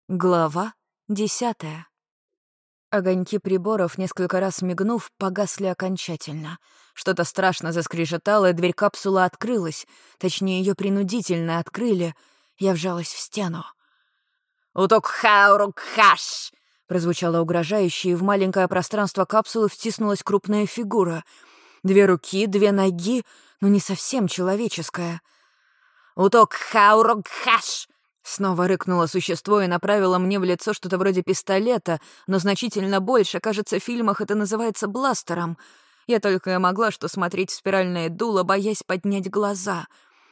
Глава 10. Огоньки приборов, несколько раз мигнув, погасли окончательно. Что-то страшно заскрежетало, и дверь капсулы открылась. Точнее, ее принудительно открыли. Я вжалась в стену. «Уток-хаурук-хаш!» Прозвучало угрожающе, и в маленькое пространство капсулы втиснулась крупная фигура. 2 руки, 2 ноги, но не совсем человеческая. «Уток-хаурук-хаш!» Снова рыкнуло существо и направило мне в лицо что-то вроде пистолета, но значительно больше. Кажется, в фильмах это называется бластером. Я только и могла что смотреть в спиральное дуло, боясь поднять глаза.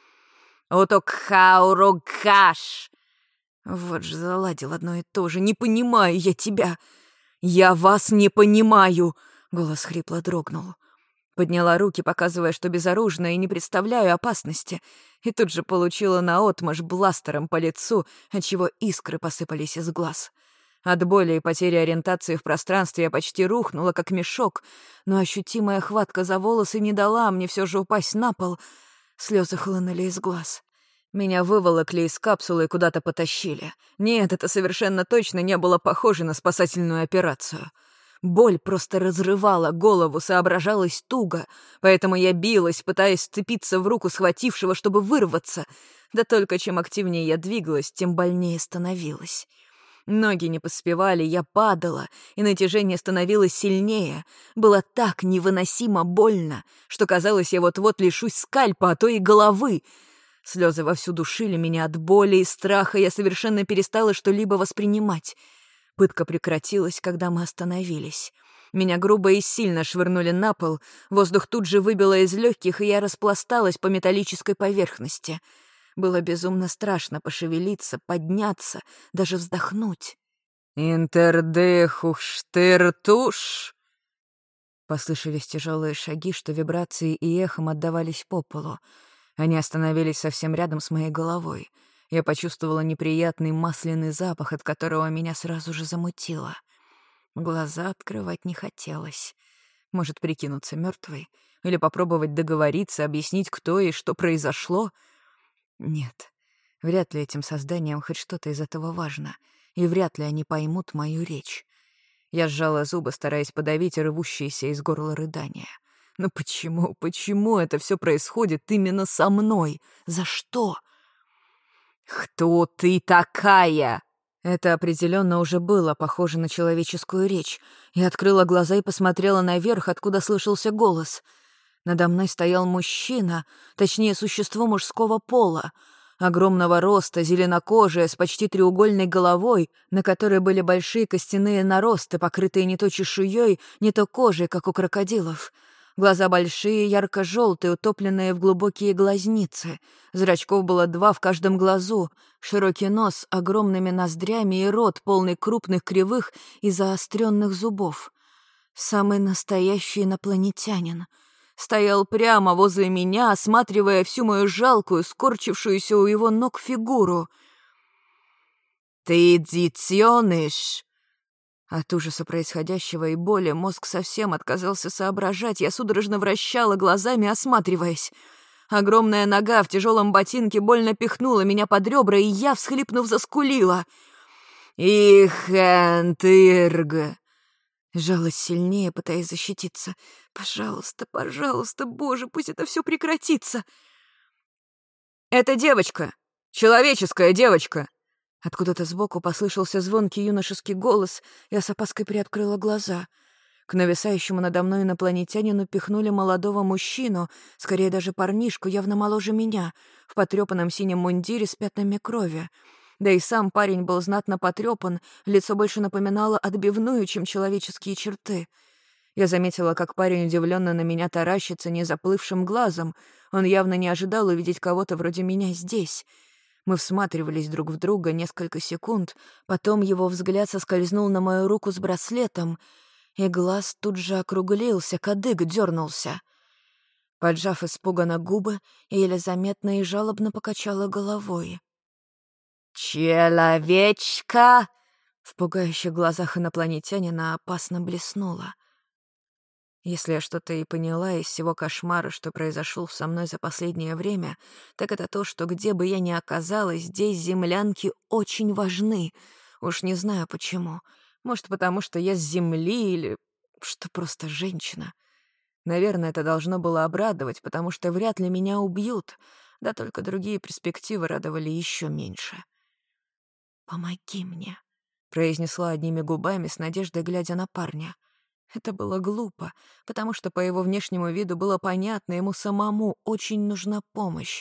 «Уток-хаурук-хаш!» Вот же заладил одно и то же. «Не понимаю я тебя!» «Я вас не понимаю!» — голос хрипло дрогнул. Подняла руки, показывая, что безоружна и не представляю опасности, и тут же получила наотмашь бластером по лицу, отчего искры посыпались из глаз. От боли и потери ориентации в пространстве я почти рухнула, как мешок, но ощутимая хватка за волосы не дала мне все же упасть на пол. Слезы хлынули из глаз. Меня выволокли из капсулы и куда-то потащили. Нет, это совершенно точно не было похоже на спасательную операцию. Боль просто разрывала голову, соображалась туго, поэтому я билась, пытаясь вцепиться в руку схватившего, чтобы вырваться. Да только чем активнее я двигалась, тем больнее становилась. Ноги не поспевали, я падала, и натяжение становилось сильнее. Было так невыносимо больно, что казалось, я вот-вот лишусь скальпа, а то и головы. Слезы вовсю душили меня от боли и страха, я совершенно перестала что-либо воспринимать. Пытка прекратилась, когда мы остановились. Меня грубо и сильно швырнули на пол, воздух тут же выбило из легких, и я распласталась по металлической поверхности. Было безумно страшно пошевелиться, подняться, даже вздохнуть. «Интердехухштыртуш!» Послышались тяжелые шаги, что вибрации и эхом отдавались по полу. Они остановились совсем рядом с моей головой. Я почувствовала неприятный масляный запах, от которого меня сразу же замутило. Глаза открывать не хотелось. Может, прикинуться мертвой? Или попробовать договориться, объяснить, кто и что произошло? Нет, вряд ли этим созданиям хоть что-то из этого важно, и вряд ли они поймут мою речь. Я сжала зубы, стараясь подавить рвущиеся из горла рыдания. Но почему это все происходит именно со мной? За что? «Кто ты такая?» Это определенно уже было похоже на человеческую речь. Я открыла глаза и посмотрела наверх, откуда слышался голос. Надо мной стоял мужчина, точнее, существо мужского пола, огромного роста, зеленокожее, с почти треугольной головой, на которой были большие костяные наросты, покрытые не то чешуей, не то кожей, как у крокодилов. Глаза большие, ярко-желтые, утопленные в глубокие глазницы. Зрачков было 2 в каждом глазу. Широкий нос с огромными ноздрями и рот, полный крупных, кривых и заостренных зубов. Самый настоящий инопланетянин. Стоял прямо возле меня, осматривая всю мою жалкую, скорчившуюся у его ног фигуру. «Ты детёныш!» От ужаса происходящего и боли мозг совсем отказался соображать. Я судорожно вращала глазами, осматриваясь. Огромная нога в тяжелом ботинке больно пихнула меня под ребра, и я, всхлипнув, заскулила. «Ихентырг!» Жалась сильнее, пытаясь защититься. «Пожалуйста, пожалуйста, Боже, пусть это все прекратится!» «Это девочка! Человеческая девочка!» Откуда-то сбоку послышался звонкий юношеский голос, я с опаской приоткрыла глаза. К нависающему надо мной инопланетянину пихнули молодого мужчину, скорее даже парнишку, явно моложе меня, в потрёпанном синем мундире с пятнами крови. Да и сам парень был знатно потрёпан, лицо больше напоминало отбивную, чем человеческие черты. Я заметила, как парень удивленно на меня таращится незаплывшим глазом. Он явно не ожидал увидеть кого-то вроде меня здесь. Мы всматривались друг в друга несколько секунд, потом его взгляд соскользнул на мою руку с браслетом, и глаз тут же округлился, кадык дернулся. Поджав испуганно губы, я еле заметно и жалобно покачала головой. «Человечка!» В пугающих глазах инопланетянина опасно блеснуло. Если я что-то и поняла из всего кошмара, что произошел со мной за последнее время, так это то, что где бы я ни оказалась, здесь землянки очень важны. Уж не знаю почему. Может, потому что я с земли или что просто женщина. Наверное, это должно было обрадовать, потому что вряд ли меня убьют. Да только другие перспективы радовали еще меньше. «Помоги мне», — произнесла одними губами с надеждой, глядя на парня. Это было глупо, потому что по его внешнему виду было понятно, ему самому очень нужна помощь.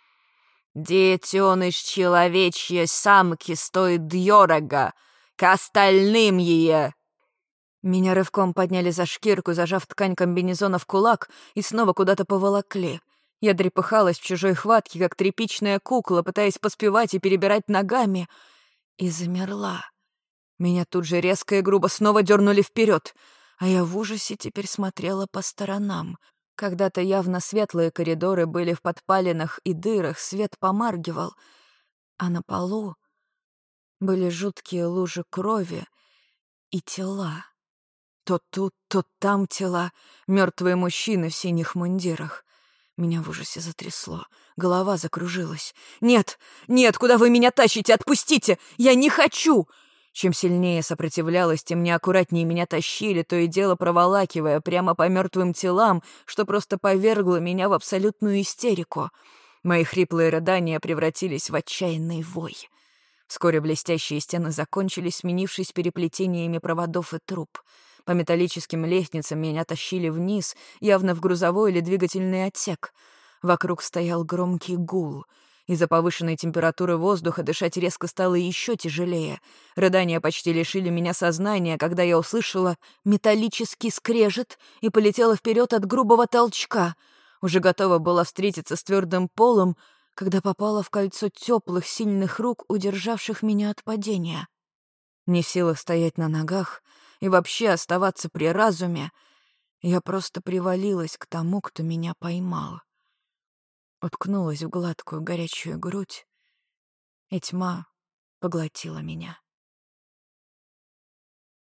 «Детеныш человечьей самки стоит дорого, к остальным ее!» Меня рывком подняли за шкирку, зажав ткань комбинезона в кулак, и снова куда-то поволокли. Я трепыхалась в чужой хватке, как тряпичная кукла, пытаясь поспевать и перебирать ногами, и замерла. Меня тут же резко и грубо снова дернули вперед, а я в ужасе теперь смотрела по сторонам. Когда-то явно светлые коридоры были в подпалинах и дырах, свет помаргивал, а на полу были жуткие лужи крови и тела. То тут, то там тела, мертвые мужчины в синих мундирах. Меня в ужасе затрясло, голова закружилась. «Нет, нет, куда вы меня тащите? Отпустите! Я не хочу!» Чем сильнее сопротивлялась, тем неаккуратнее меня тащили, то и дело проволакивая прямо по мертвым телам, что просто повергло меня в абсолютную истерику. Мои хриплые рыдания превратились в отчаянный вой. Вскоре блестящие стены закончились, сменившись переплетениями проводов и труб. По металлическим лестницам меня тащили вниз, явно в грузовой или двигательный отсек. Вокруг стоял громкий гул. Из-за повышенной температуры воздуха дышать резко стало еще тяжелее. Рыдания почти лишили меня сознания, когда я услышала металлический скрежет и полетела вперед от грубого толчка. Уже готова была встретиться с твердым полом, когда попала в кольцо теплых, сильных рук, удержавших меня от падения. Не в силах стоять на ногах и вообще оставаться при разуме, я просто привалилась к тому, кто меня поймал. Уткнулась в гладкую горячую грудь, и тьма поглотила меня.